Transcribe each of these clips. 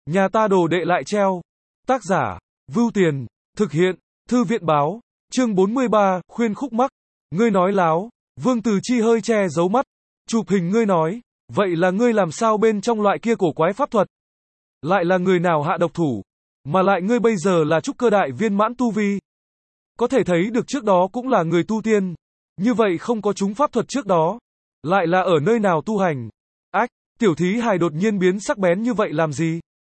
Nhà ta đồ đệ lại treo. Tác giả, Vưu Tiền, thực hiện, Thư viện báo, chương 43, khuyên khúc mắc. Ngươi nói láo, Vương Từ Chi hơi che giấu mắt, chụp hình ngươi nói, vậy là ngươi làm sao bên trong loại kia cổ quái pháp thuật? Lại là người nào hạ độc thủ? Mà lại ngươi bây giờ là trúc cơ đại viên mãn tu vi. Có thể thấy được trước đó cũng là người tu tiên. Như vậy không có chúng pháp thuật trước đó. Lại là ở nơi nào tu hành? Ách, tiểu thí hài đột nhiên biến sắc bén như vậy làm gì?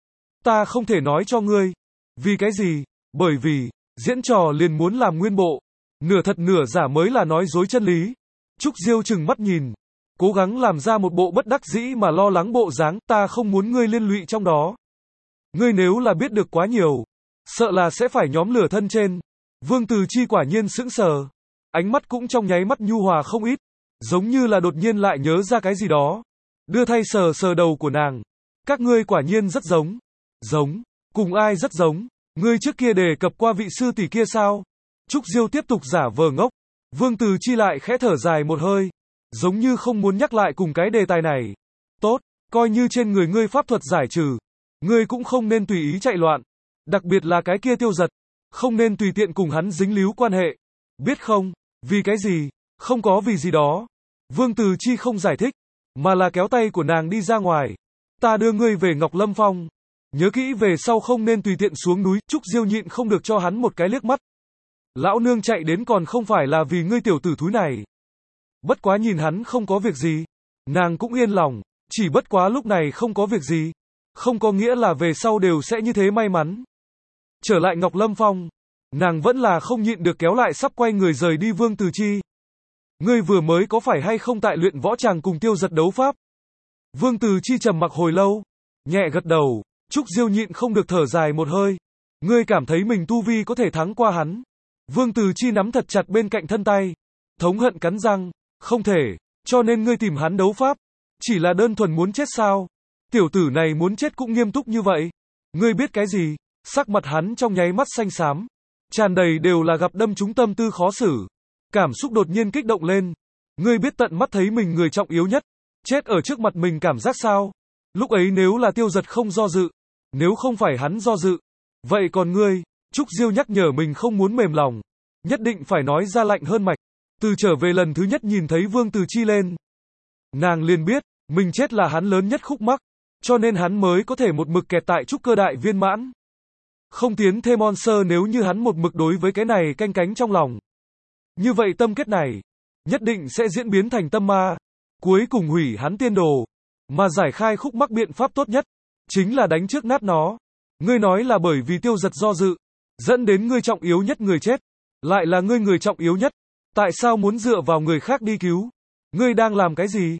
Ta không thể nói cho ngươi. Vì cái gì? Bởi vì, diễn trò liền muốn làm nguyên bộ. Nửa thật nửa giả mới là nói dối chân lý. Trúc Diêu chừng mắt nhìn. Cố gắng làm ra một bộ bất đắc dĩ mà lo lắng bộ dáng, ta không muốn ngươi liên lụy trong đó. Ngươi nếu là biết được quá nhiều, sợ là sẽ phải nhóm lửa thân trên. Vương Từ Chi quả nhiên sững sờ. Ánh mắt cũng trong nháy mắt nhu hòa không ít. Giống như là đột nhiên lại nhớ ra cái gì đó. Đưa thay sờ sờ đầu của nàng. Các ngươi quả nhiên rất giống. Giống? Cùng ai rất giống? Ngươi trước kia đề cập qua vị sư tỷ kia sao? Trúc Diêu tiếp tục giả vờ ngốc. Vương Từ Chi lại khẽ thở dài một hơi. Giống như không muốn nhắc lại cùng cái đề tài này. Tốt, coi như trên người ngươi pháp thuật giải trừ. Ngươi cũng không nên tùy ý chạy loạn. Đặc biệt là cái kia Tiêu Giật. Không nên tùy tiện cùng hắn dính líu quan hệ. Biết không? Vì cái gì? Không có vì gì đó. Vương Từ Chi không giải thích. Mà là kéo tay của nàng đi ra ngoài. Ta đưa ngươi về Ngọc Lâm Phong. Nhớ kỹ về sau không nên tùy tiện xuống núi. Trúc Diêu nhịn không được cho hắn một cái liếc mắt. Lão nương chạy đến còn không phải là vì ngươi tiểu tử thúi này. Bất quá nhìn hắn không có việc gì. Nàng cũng yên lòng. Chỉ bất quá lúc này không có việc gì. Không có nghĩa là về sau đều sẽ như thế may mắn. Trở lại Ngọc Lâm Phong. Nàng vẫn là không nhịn được kéo lại sắp quay người rời đi Vương Từ Chi. Ngươi vừa mới có phải hay không tại luyện võ tràng cùng Tiêu Giật đấu pháp? Vương Từ Chi trầm mặc hồi lâu. Nhẹ gật đầu. Trúc Diêu nhịn không được thở dài một hơi. Ngươi cảm thấy mình tu vi có thể thắng qua hắn. Vương Từ Chi nắm thật chặt bên cạnh thân tay. Thống hận cắn răng. Không thể. Cho nên ngươi tìm hắn đấu pháp. Chỉ là đơn thuần muốn chết sao? Tiểu tử này muốn chết cũng nghiêm túc như vậy. Ngươi biết cái gì? Sắc mặt hắn trong nháy mắt xanh xám. Tràn đầy đều là gặp đâm trúng tâm tư khó xử. Cảm xúc đột nhiên kích động lên. Ngươi biết tận mắt thấy mình người trọng yếu nhất. Chết ở trước mặt mình cảm giác sao? Lúc ấy nếu là Tiêu Giật không do dự. Nếu không phải hắn do dự. Vậy còn ngươi? Trúc Diêu nhắc nhở mình không muốn mềm lòng. Nhất định phải nói ra lạnh hơn mạch. Từ trở về lần thứ nhất nhìn thấy Vương Từ Chi lên. Nàng liền biết, mình chết là hắn lớn nhất khúc mắc. Cho nên hắn mới có thể một mực kẹt tại trúc cơ đại viên mãn. Không tiến thêm Monster nếu như hắn một mực đối với cái này canh cánh trong lòng. Như vậy tâm kết này, nhất định sẽ diễn biến thành tâm ma. Cuối cùng hủy hắn tiên đồ. Mà giải khai khúc mắc biện pháp tốt nhất. Chính là đánh trước nát nó. Ngươi nói là bởi vì Tiêu Giật do dự. Dẫn đến ngươi trọng yếu nhất người chết. Lại là ngươi người trọng yếu nhất. Tại sao muốn dựa vào người khác đi cứu? Ngươi đang làm cái gì?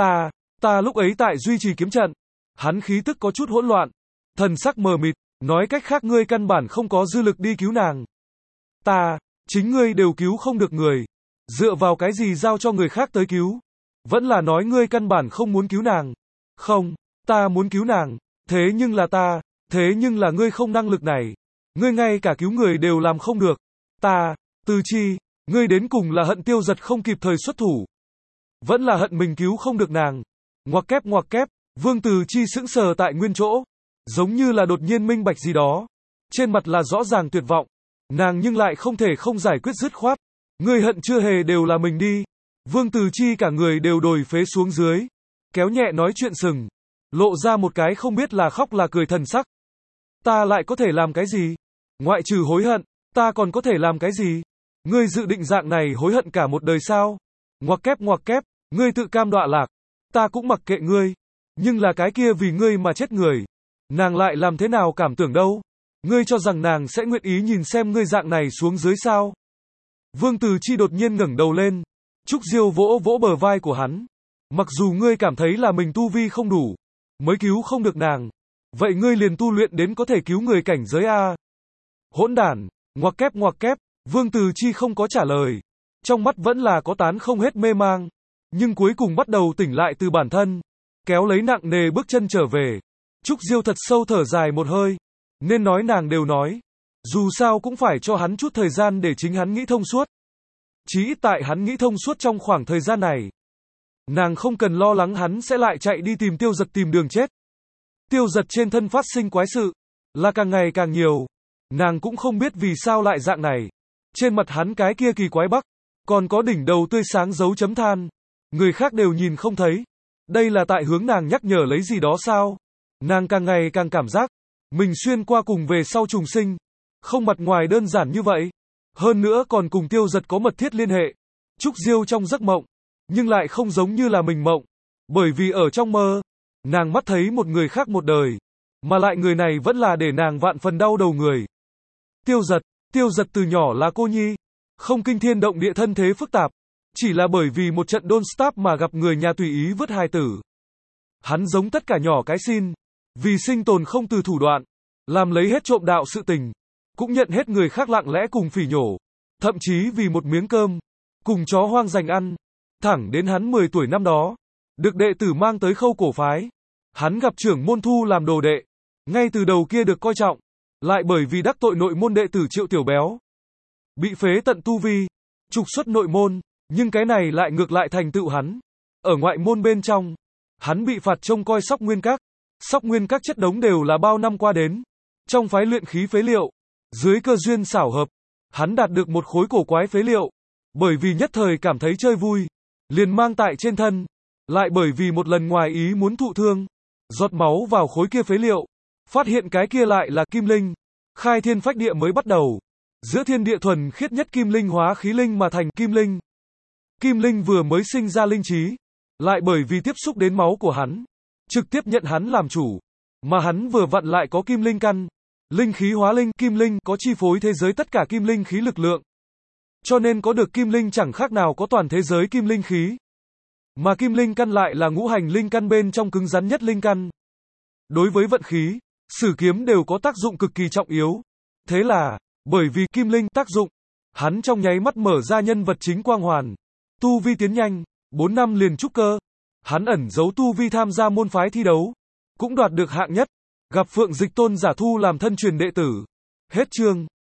Ta lúc ấy tại duy trì kiếm trận. Hắn khí tức có chút hỗn loạn. Thần sắc mờ mịt. Nói cách khác ngươi căn bản không có dư lực đi cứu nàng. Chính ngươi đều cứu không được người. Dựa vào cái gì giao cho người khác tới cứu? Vẫn là nói ngươi căn bản không muốn cứu nàng. Không, ta muốn cứu nàng. Thế nhưng là ngươi không năng lực này. Ngươi ngay cả cứu người đều làm không được. Từ Chi, ngươi đến cùng là hận Tiêu Giật không kịp thời xuất thủ. Vẫn là hận mình cứu không được nàng. Ngoặc kép, Vương Từ Chi sững sờ tại nguyên chỗ. Giống như là đột nhiên minh bạch gì đó. Trên mặt là rõ ràng tuyệt vọng. Nàng nhưng lại không thể không giải quyết dứt khoát. Ngươi hận chưa hề đều là mình đi. Vương Từ Chi cả người đều đồi phế xuống dưới. Kéo nhẹ nói chuyện sừng. Lộ ra một cái không biết là khóc là cười thần sắc. Ta lại có thể làm cái gì? Ngoại trừ hối hận, ta còn có thể làm cái gì? Ngươi dự định dạng này hối hận cả một đời sao? Ngoặc kép, ngươi tự cam đọa lạc. Ta cũng mặc kệ ngươi. Nhưng là cái kia vì ngươi mà chết người. Nàng lại làm thế nào cảm tưởng đâu? Ngươi cho rằng nàng sẽ nguyện ý nhìn xem ngươi dạng này xuống dưới sao? Vương Từ Chi đột nhiên ngẩng đầu lên. Trúc Diêu vỗ vỗ bờ vai của hắn. Mặc dù ngươi cảm thấy là mình tu vi không đủ, mới cứu không được nàng. Vậy ngươi liền tu luyện đến có thể cứu người cảnh giới A. Hỗn đản, ngoặc kép, Vương Từ Chi không có trả lời. Trong mắt vẫn là có tán không hết mê mang. Nhưng cuối cùng bắt đầu tỉnh lại từ bản thân. Kéo lấy nặng nề bước chân trở về. Trúc Diêu thật sâu thở dài một hơi. Nên nói nàng đều nói. Dù sao cũng phải cho hắn chút thời gian để chính hắn nghĩ thông suốt. Chí ít tại hắn nghĩ thông suốt trong khoảng thời gian này. Nàng không cần lo lắng hắn sẽ lại chạy đi tìm Tiêu Giật tìm đường chết. Tiêu Giật trên thân phát sinh quái sự, là càng ngày càng nhiều. Nàng cũng không biết vì sao lại dạng này. Trên mặt hắn cái kia kỳ quái bắc, còn có đỉnh đầu tươi sáng dấu chấm than. Người khác đều nhìn không thấy. Đây là tại hướng nàng nhắc nhở lấy gì đó sao? Nàng càng ngày càng cảm giác, mình xuyên qua cùng về sau trùng sinh. Không mặt ngoài đơn giản như vậy. Hơn nữa còn cùng Tiêu Giật có mật thiết liên hệ. Trúc Diêu trong giấc mộng, nhưng lại không giống như là mình mộng. Bởi vì ở trong mơ, nàng mắt thấy một người khác một đời. Mà lại người này vẫn là để nàng vạn phần đau đầu người. Tiêu Giật từ nhỏ là cô nhi. Không kinh thiên động địa thân thế phức tạp. Chỉ là bởi vì một trận don't stop mà gặp người nhà tùy ý vứt hài tử. Hắn giống tất cả nhỏ cái xin. Vì sinh tồn không từ thủ đoạn. Làm lấy hết trộm đạo sự tình. Cũng nhận hết người khác lặng lẽ cùng phỉ nhổ. Thậm chí vì một miếng cơm. Cùng chó hoang dành ăn. Thẳng đến hắn 10 tuổi năm đó. Được đệ tử mang tới Khâu Cổ phái. Hắn gặp trưởng môn thu làm đồ đệ. Ngay từ đầu kia được coi trọng. Lại bởi vì đắc tội nội môn đệ tử Triệu Tiểu Béo. Bị phế tận tu vi. Trục xuất nội môn. Nhưng cái này lại ngược lại thành tựu hắn. Ở ngoại môn bên trong. Hắn bị phạt trông coi Sóc Nguyên Các. Sóc Nguyên Các chất đống đều là bao năm qua đến. Trong phái luyện khí phế liệu. Dưới cơ duyên xảo hợp. Hắn đạt được một khối cổ quái phế liệu. Bởi vì nhất thời cảm thấy chơi vui. Liền mang tại trên thân. Lại bởi vì một lần ngoài ý muốn thụ thương. Giọt máu vào khối kia phế liệu. Phát hiện cái kia lại là kim linh. Khai thiên phách địa mới bắt đầu. Giữa thiên địa thuần khiết nhất kim linh hóa khí linh mà thành kim linh. Kim linh vừa mới sinh ra linh trí. Lại bởi vì tiếp xúc đến máu của hắn. Trực tiếp nhận hắn làm chủ. Mà hắn vừa vặn lại có kim linh căn. Linh khí hóa linh, kim linh có chi phối thế giới tất cả kim linh khí lực lượng. Cho nên có được kim linh chẳng khác nào có toàn thế giới kim linh khí. Mà kim linh căn lại là ngũ hành linh căn bên trong cứng rắn nhất linh căn. Đối với vận khí, sử kiếm đều có tác dụng cực kỳ trọng yếu. Thế là, bởi vì kim linh tác dụng, hắn trong nháy mắt mở ra nhân vật chính quang hoàn. Tu vi tiến nhanh, 4 năm liền trúc cơ. Hắn ẩn giấu tu vi tham gia môn phái thi đấu. Cũng đoạt được hạng nhất. Gặp Phượng Dịch Tôn giả thu làm thân truyền đệ tử. Hết chương.